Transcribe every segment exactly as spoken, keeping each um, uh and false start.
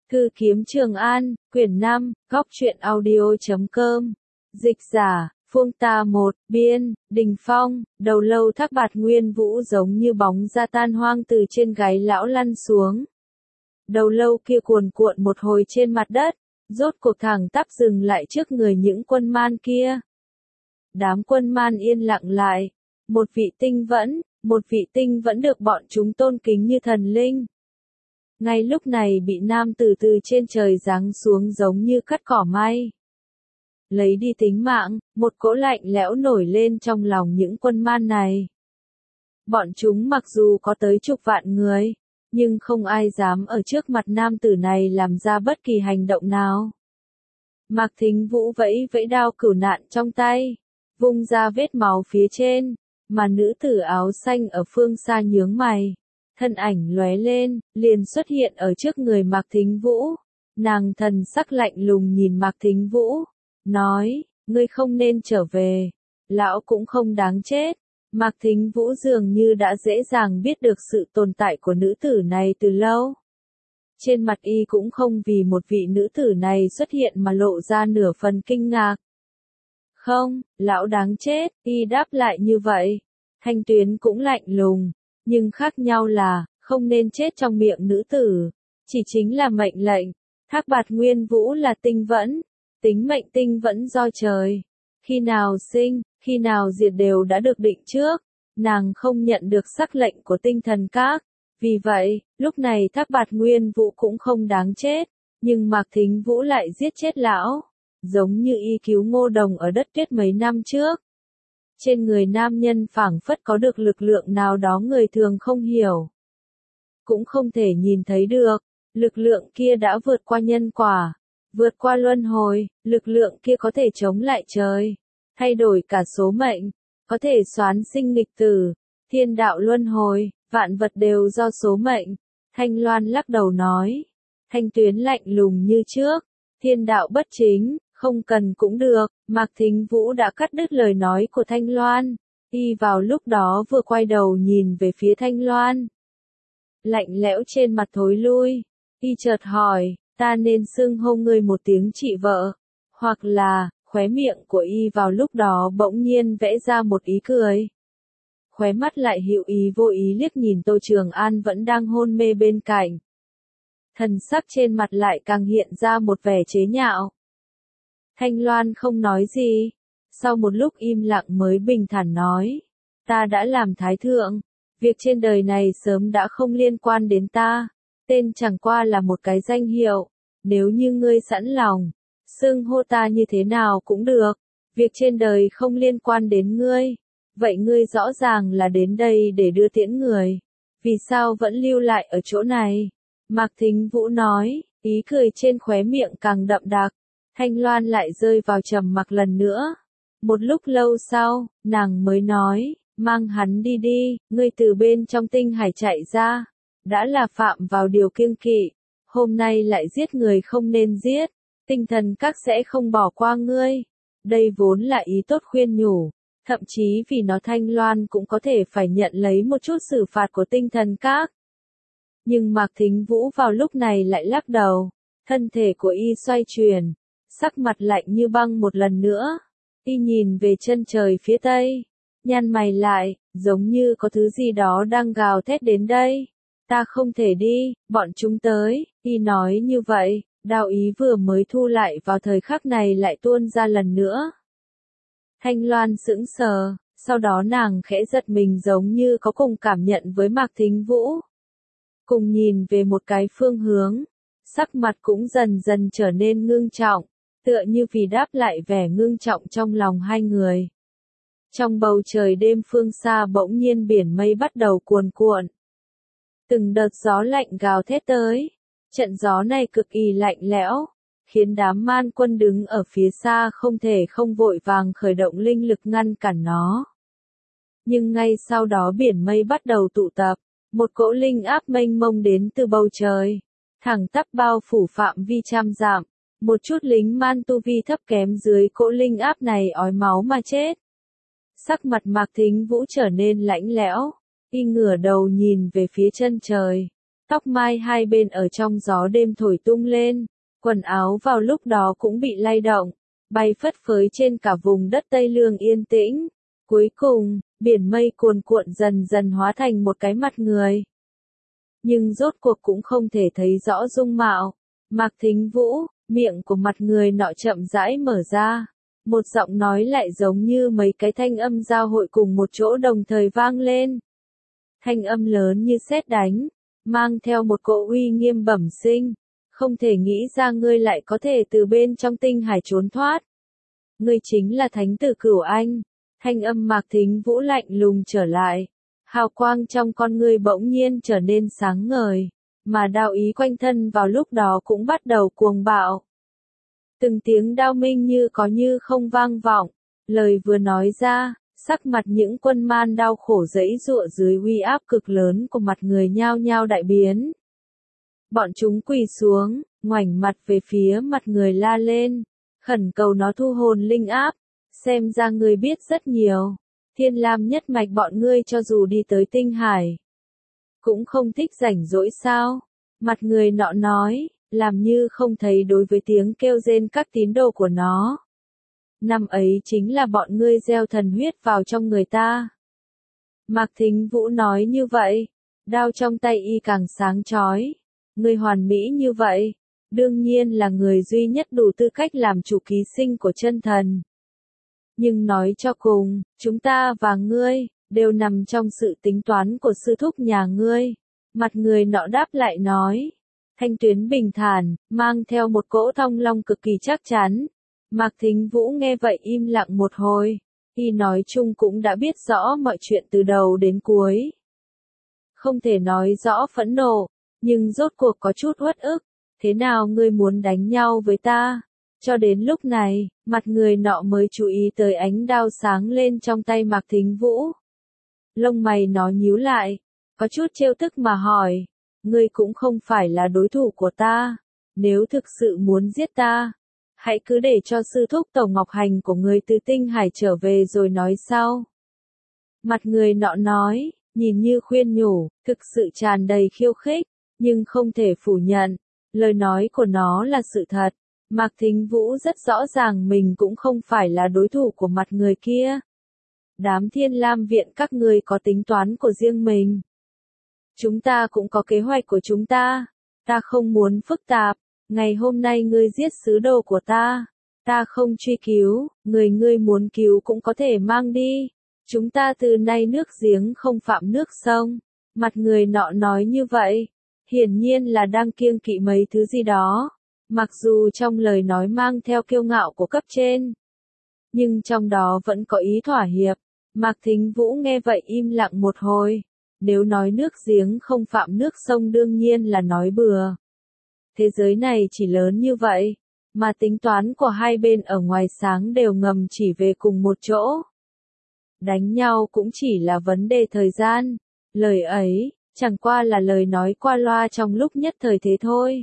Thư kiếm Trường An, quyển năm, góc truyện audio chấm com. Dịch giả, Phương Ta một, biên, Đình Phong, đầu lâu Thác Bạt Nguyên Vũ giống như bóng da tan hoang từ trên gáy lão lăn xuống. Đầu lâu kia cuồn cuộn một hồi trên mặt đất, rốt cuộc thẳng tắp dừng lại trước người những quân man kia. Đám quân man yên lặng lại. Một vị tinh vẫn, một vị tinh vẫn được bọn chúng tôn kính như thần linh. Ngay lúc này bị nam tử từ trên trời giáng xuống giống như cắt cỏ may. Lấy đi tính mạng, một cỗ lạnh lẽo nổi lên trong lòng những quân man này. Bọn chúng mặc dù có tới chục vạn người, nhưng không ai dám ở trước mặt nam tử này làm ra bất kỳ hành động nào. Mạc Thính Vũ vẫy vẫy đao cửu nạn trong tay, vung ra vết máu phía trên, mà nữ tử áo xanh ở phương xa nhướng mày. Thân ảnh lóe lên, liền xuất hiện ở trước người Mạc Thính Vũ. Nàng thần sắc lạnh lùng nhìn Mạc Thính Vũ, nói, ngươi không nên trở về, lão cũng không đáng chết. Mạc Thính Vũ dường như đã dễ dàng biết được sự tồn tại của nữ tử này từ lâu. Trên mặt y cũng không vì một vị nữ tử này xuất hiện mà lộ ra nửa phần kinh ngạc. Không, lão đáng chết, y đáp lại như vậy. Thanh Tuyến cũng lạnh lùng. Nhưng khác nhau là, không nên chết trong miệng nữ tử, chỉ chính là mệnh lệnh. Thác Bạt Nguyên Vũ là tinh vẫn, tính mệnh tinh vẫn do trời. Khi nào sinh, khi nào diệt đều đã được định trước, nàng không nhận được sắc lệnh của tinh thần các. Vì vậy, lúc này Thác Bạt Nguyên Vũ cũng không đáng chết, nhưng Mạc Thính Vũ lại giết chết lão, giống như y cứu Ngô Đồng ở đất Tuyết mấy năm trước. Trên người nam nhân phảng phất có được lực lượng nào đó người thường không hiểu, cũng không thể nhìn thấy được. Lực lượng kia đã vượt qua nhân quả, vượt qua luân hồi. Lực lượng kia có thể chống lại trời, thay đổi cả số mệnh, có thể xoán sinh nghịch tử. Thiên đạo luân hồi, vạn vật đều do số mệnh. Thanh Loan lắc đầu nói. Thanh Tuyến lạnh lùng như trước. Thiên đạo bất chính, không cần cũng được. Mạc Thính Vũ đã cắt đứt lời nói của Thanh Loan. Y vào lúc đó vừa quay đầu nhìn về phía Thanh Loan. Lạnh lẽo trên mặt thối lui. Y chợt hỏi, ta nên xưng hô ngươi một tiếng chị vợ, hoặc là, khóe miệng của y vào lúc đó bỗng nhiên vẽ ra một ý cười. Khóe mắt lại hữu ý vô ý liếc nhìn Tô Trường An vẫn đang hôn mê bên cạnh. Thần sắc trên mặt lại càng hiện ra một vẻ chế nhạo. Thanh Loan không nói gì, sau một lúc im lặng mới bình thản nói, ta đã làm thái thượng, việc trên đời này sớm đã không liên quan đến ta, tên chẳng qua là một cái danh hiệu, nếu như ngươi sẵn lòng, xưng hô ta như thế nào cũng được, việc trên đời không liên quan đến ngươi, vậy ngươi rõ ràng là đến đây để đưa tiễn người, vì sao vẫn lưu lại ở chỗ này? Mạc Thính Vũ nói, ý cười trên khóe miệng càng đậm đặc. Thanh Loan lại rơi vào trầm mặc lần nữa. Một lúc lâu sau, nàng mới nói, mang hắn đi đi, ngươi từ bên trong tinh hải chạy ra, đã là phạm vào điều kiêng kỵ, hôm nay lại giết người không nên giết, tinh thần các sẽ không bỏ qua ngươi. Đây vốn là ý tốt khuyên nhủ, thậm chí vì nó Thanh Loan cũng có thể phải nhận lấy một chút xử phạt của tinh thần các. Nhưng Mạc Thính Vũ vào lúc này lại lắc đầu, thân thể của y xoay chuyển. Sắc mặt lạnh như băng một lần nữa, y nhìn về chân trời phía tây, nhăn mày lại, giống như có thứ gì đó đang gào thét đến đây. Ta không thể đi, bọn chúng tới, y nói như vậy, đao ý vừa mới thu lại vào thời khắc này lại tuôn ra lần nữa. Thanh Loan sững sờ, sau đó nàng khẽ giật mình giống như có cùng cảm nhận với Mạc Thính Vũ. Cùng nhìn về một cái phương hướng, sắc mặt cũng dần dần trở nên ngưng trọng. Tựa như vì đáp lại vẻ ngưng trọng trong lòng hai người. Trong bầu trời đêm phương xa bỗng nhiên biển mây bắt đầu cuồn cuộn. Từng đợt gió lạnh gào thét tới. Trận gió này cực kỳ lạnh lẽo, khiến đám man quân đứng ở phía xa không thể không vội vàng khởi động linh lực ngăn cản nó. Nhưng ngay sau đó biển mây bắt đầu tụ tập, một cỗ linh áp mênh mông đến từ bầu trời, thẳng tắp bao phủ phạm vi trăm dặm. Một chút lính man tu vi thấp kém dưới cỗ linh áp này ói máu mà chết. Sắc mặt Mạc Thính Vũ trở nên lạnh lẽo, y ngửa đầu nhìn về phía chân trời. tóc mai hai bên ở trong gió đêm thổi tung lên, quần áo vào lúc đó cũng bị lay động, bay phất phới trên cả vùng đất Tây Lương yên tĩnh. Cuối cùng, biển mây cuồn cuộn dần dần hóa thành một cái mặt người. Nhưng rốt cuộc cũng không thể thấy rõ dung mạo. Mạc Thính Vũ, miệng của mặt người nọ chậm rãi mở ra. Một giọng nói lại giống như mấy cái thanh âm giao hội cùng một chỗ đồng thời vang lên. Thanh âm lớn như sét đánh, mang theo một cỗ uy nghiêm bẩm sinh. Không thể nghĩ ra ngươi lại có thể từ bên trong tinh hải trốn thoát. Ngươi chính là thánh tử Cửu Anh. Thanh âm Mạc Thính Vũ lạnh lùng trở lại. Hào quang trong con ngươi bỗng nhiên trở nên sáng ngời, mà đao ý quanh thân vào lúc đó cũng bắt đầu cuồng bạo. Từng tiếng đao minh như có như không vang vọng, lời vừa nói ra, sắc mặt những quân man đau khổ giãy giụa dưới uy áp cực lớn của mặt người nhao nhao đại biến. Bọn chúng quỳ xuống, ngoảnh mặt về phía mặt người la lên, khẩn cầu nó thu hồn linh áp, xem ra ngươi biết rất nhiều. Thiên Lam nhất mạch bọn ngươi cho dù đi tới tinh hải, cũng không thích rảnh rỗi sao? Mặt người nọ nói, làm như không thấy đối với tiếng kêu rên các tín đồ của nó. Năm ấy chính là bọn ngươi gieo thần huyết vào trong người ta. Mạc Thính Vũ nói như vậy, đao trong tay y càng sáng chói. Ngươi hoàn mỹ như vậy, đương nhiên là người duy nhất đủ tư cách làm chủ ký sinh của chân thần. Nhưng nói cho cùng, chúng ta và ngươi, đều nằm trong sự tính toán của sư thúc nhà ngươi. Mặt người nọ đáp lại nói. Thanh tuyến bình thản, mang theo một cỗ thong long cực kỳ chắc chắn. Mạc Thính Vũ nghe vậy im lặng một hồi. Y nói chung cũng đã biết rõ mọi chuyện từ đầu đến cuối. Không thể nói rõ phẫn nộ, nhưng rốt cuộc có chút uất ức. Thế nào ngươi muốn đánh nhau với ta? Cho đến lúc này, mặt người nọ mới chú ý tới ánh đao sáng lên trong tay Mạc Thính Vũ. Lông mày nó nhíu lại, có chút trêu tức mà hỏi, ngươi cũng không phải là đối thủ của ta, nếu thực sự muốn giết ta, hãy cứ để cho sư thúc Tẩu Ngọc Hành của ngươi từ tinh hải trở về rồi nói sau. Mặt người nọ nói, nhìn như khuyên nhủ, thực sự tràn đầy khiêu khích, nhưng không thể phủ nhận, lời nói của nó là sự thật. Mạc Thính Vũ rất rõ ràng mình cũng không phải là đối thủ của mặt người kia. Đám Thiên Lam viện các ngươi có tính toán của riêng mình. Chúng ta cũng có kế hoạch của chúng ta. Ta không muốn phức tạp. Ngày hôm nay ngươi giết sứ đồ của ta. Ta không truy cứu, người ngươi muốn cứu cũng có thể mang đi. Chúng ta từ nay nước giếng không phạm nước sông. Mặt người nọ nói như vậy. Hiển nhiên là đang kiêng kỵ mấy thứ gì đó. Mặc dù trong lời nói mang theo kiêu ngạo của cấp trên, nhưng trong đó vẫn có ý thỏa hiệp. Mạc Thính Vũ nghe vậy im lặng một hồi. Nếu nói nước giếng không phạm nước sông đương nhiên là nói bừa. Thế giới này chỉ lớn như vậy, mà tính toán của hai bên ở ngoài sáng đều ngầm chỉ về cùng một chỗ. Đánh nhau cũng chỉ là vấn đề thời gian. Lời ấy, chẳng qua là lời nói qua loa trong lúc nhất thời thế thôi.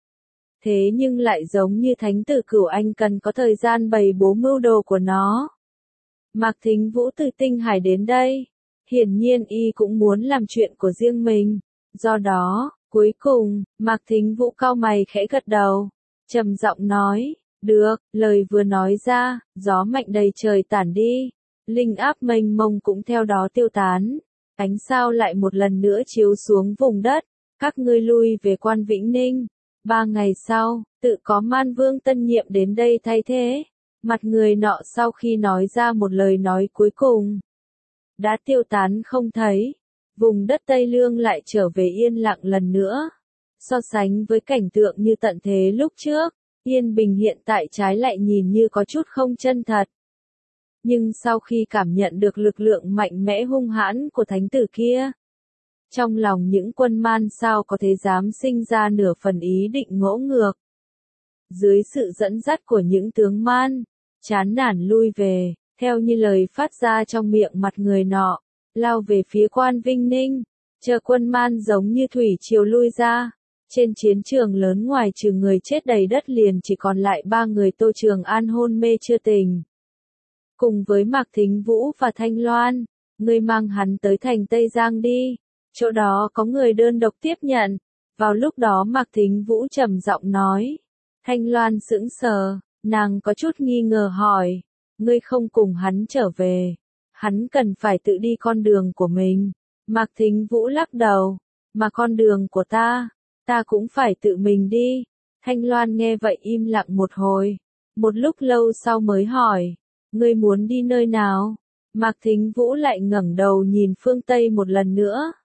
Thế nhưng lại giống như thánh tử Cửu Anh cần có thời gian bày bố mưu đồ của nó. Mạc Thính Vũ từ tinh hải đến đây. Hiển nhiên y cũng muốn làm chuyện của riêng mình. Do đó, cuối cùng, Mạc Thính Vũ cau mày khẽ gật đầu. Trầm giọng nói, được, lời vừa nói ra, gió mạnh đầy trời tản đi. Linh áp mênh mông cũng theo đó tiêu tán. Ánh sao lại một lần nữa chiếu xuống vùng đất. Các ngươi lui về Quan Vĩnh Ninh. Ba ngày sau, tự có Man Vương tân nhiệm đến đây thay thế. Mặt người nọ sau khi nói ra một lời nói cuối cùng, đã tiêu tán không thấy. Vùng đất Tây Lương lại trở về yên lặng lần nữa. So sánh với cảnh tượng như tận thế lúc trước, yên bình hiện tại trái lại nhìn như có chút không chân thật. Nhưng sau khi cảm nhận được lực lượng mạnh mẽ hung hãn của thánh tử kia, trong lòng những quân man sao có thể dám sinh ra nửa phần ý định ngỗ ngược. Dưới sự dẫn dắt của những tướng man, chán nản lui về, theo như lời phát ra trong miệng mặt người nọ, lao về phía Quan Vinh Ninh, chờ quân man giống như thủy triều lui ra. Trên chiến trường lớn ngoài trừ người chết đầy đất liền chỉ còn lại ba người Tô Trường An hôn mê chưa tỉnh. Cùng với Mạc Thính Vũ và Thanh Loan, ngươi mang hắn tới thành Tây Giang đi. Chỗ đó có người đơn độc tiếp nhận, Vào lúc đó Mạc Thính Vũ trầm giọng nói. Thanh Loan sững sờ, nàng có chút nghi ngờ hỏi, ngươi không cùng hắn trở về, hắn cần phải tự đi con đường của mình. Mạc Thính Vũ lắc đầu, mà con đường của ta, ta cũng phải tự mình đi. Thanh Loan nghe vậy im lặng một hồi, một lúc lâu sau mới hỏi, ngươi muốn đi nơi nào? Mạc Thính Vũ lại ngẩng đầu nhìn phương Tây một lần nữa.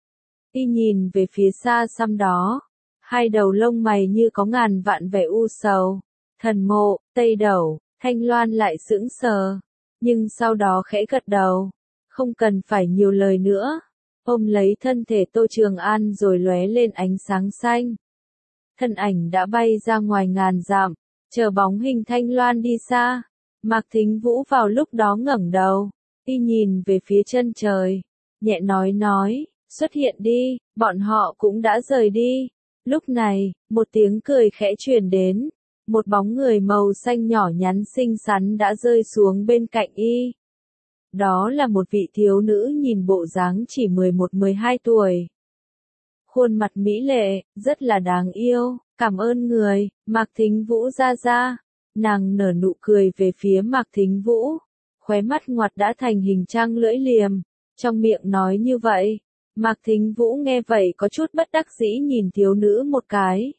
Y nhìn về phía xa xăm đó, hai đầu lông mày như có ngàn vạn vẻ u sầu. Thần Mộ, Tây Đẩu, Thanh Loan lại sững sờ, nhưng sau đó khẽ gật đầu, không cần phải nhiều lời nữa, ôm lấy thân thể Tô Trường An rồi lóe lên ánh sáng xanh. Thân ảnh đã bay ra ngoài ngàn dặm, chờ bóng hình Thanh Loan đi xa. Mạc Thính Vũ vào lúc đó ngẩng đầu, y nhìn về phía chân trời, nhẹ nói nói, xuất hiện đi, bọn họ cũng đã rời đi. Lúc này, một tiếng cười khẽ truyền đến, một bóng người màu xanh nhỏ nhắn xinh xắn đã rơi xuống bên cạnh y. Đó là một vị thiếu nữ nhìn bộ dáng chỉ mười một mười hai tuổi. Khuôn mặt mỹ lệ, rất là đáng yêu, cảm ơn người, Mạc Thính Vũ ra ra. Nàng nở nụ cười về phía Mạc Thính Vũ, khóe mắt ngoặt đã thành hình trang lưỡi liềm, trong miệng nói như vậy. Mạc Thính Vũ nghe vậy có chút bất đắc dĩ nhìn thiếu nữ một cái.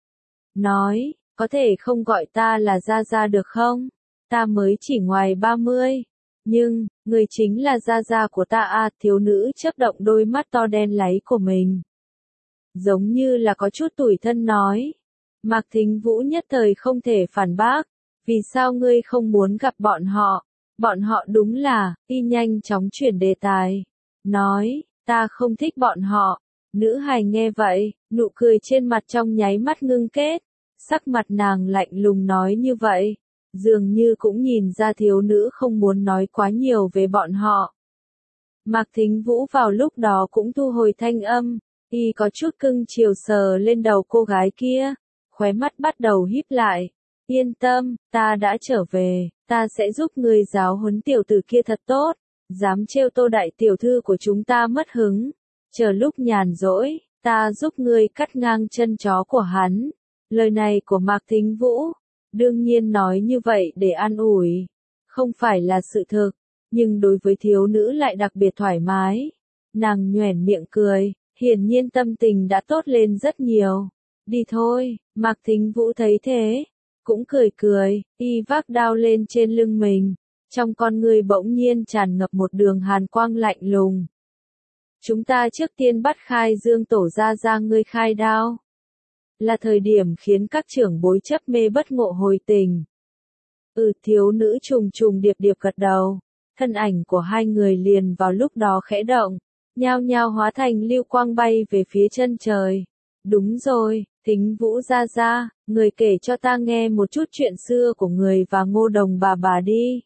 Nói, có thể không gọi ta là Gia Gia được không? Ta mới chỉ ngoài ba mươi. Nhưng, người chính là Gia Gia của ta à, thiếu nữ chớp động đôi mắt to đen láy của mình. Giống như là có chút tủi thân nói. Mạc Thính Vũ nhất thời không thể phản bác. Vì sao ngươi không muốn gặp bọn họ? Bọn họ đúng là, y nhanh chóng chuyển đề tài. Nói, ta không thích bọn họ. Nữ hài nghe vậy, nụ cười trên mặt trong nháy mắt ngưng kết. Sắc mặt nàng lạnh lùng nói như vậy. Dường như cũng nhìn ra thiếu nữ không muốn nói quá nhiều về bọn họ. Mạc Thính Vũ vào lúc đó cũng thu hồi thanh âm. Y có chút cưng chiều sờ lên đầu cô gái kia. Khóe mắt bắt đầu híp lại. Yên tâm, ta đã trở về, ta sẽ giúp ngươi giáo huấn tiểu tử kia thật tốt. Dám trêu Tô đại tiểu thư của chúng ta mất hứng. Chờ lúc nhàn rỗi, ta giúp ngươi cắt ngang chân chó của hắn. Lời này của Mạc Thính Vũ, đương nhiên nói như vậy để an ủi. Không phải là sự thực, nhưng đối với thiếu nữ lại đặc biệt thoải mái. Nàng nhoẻn miệng cười, hiển nhiên tâm tình đã tốt lên rất nhiều. Đi thôi, Mạc Thính Vũ thấy thế, cũng cười cười, y vác đao lên trên lưng mình. Trong con người bỗng nhiên tràn ngập một đường hàn quang lạnh lùng. Chúng ta trước tiên bắt khai Dương tổ ra ra ngươi khai đao. Là thời điểm khiến các trưởng bối chấp mê bất ngộ hồi tình. Ừ, thiếu nữ trùng trùng điệp điệp gật đầu. Thân ảnh của hai người liền vào lúc đó khẽ động, nhao nhao hóa thành lưu quang bay về phía chân trời. Đúng rồi, Thính Vũ ra ra, người kể cho ta nghe một chút chuyện xưa của người và Ngô Đồng bà bà đi.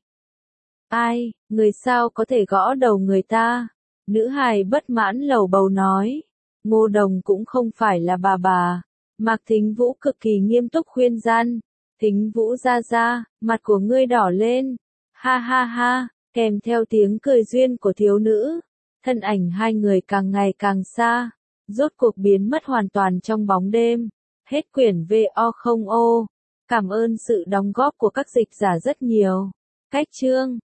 Ai, người sao có thể gõ đầu người ta? Nữ hài bất mãn lầu bầu nói. Ngô Đồng cũng không phải là bà bà. Mạc Thính Vũ cực kỳ nghiêm túc khuyên gian. Thính Vũ ra ra, mặt của ngươi đỏ lên. Ha ha ha, kèm theo tiếng cười duyên của thiếu nữ. Thân ảnh hai người càng ngày càng xa. Rốt cuộc biến mất hoàn toàn trong bóng đêm. Hết quyển vê o không ô. Cảm ơn sự đóng góp của các dịch giả rất nhiều. Cách chương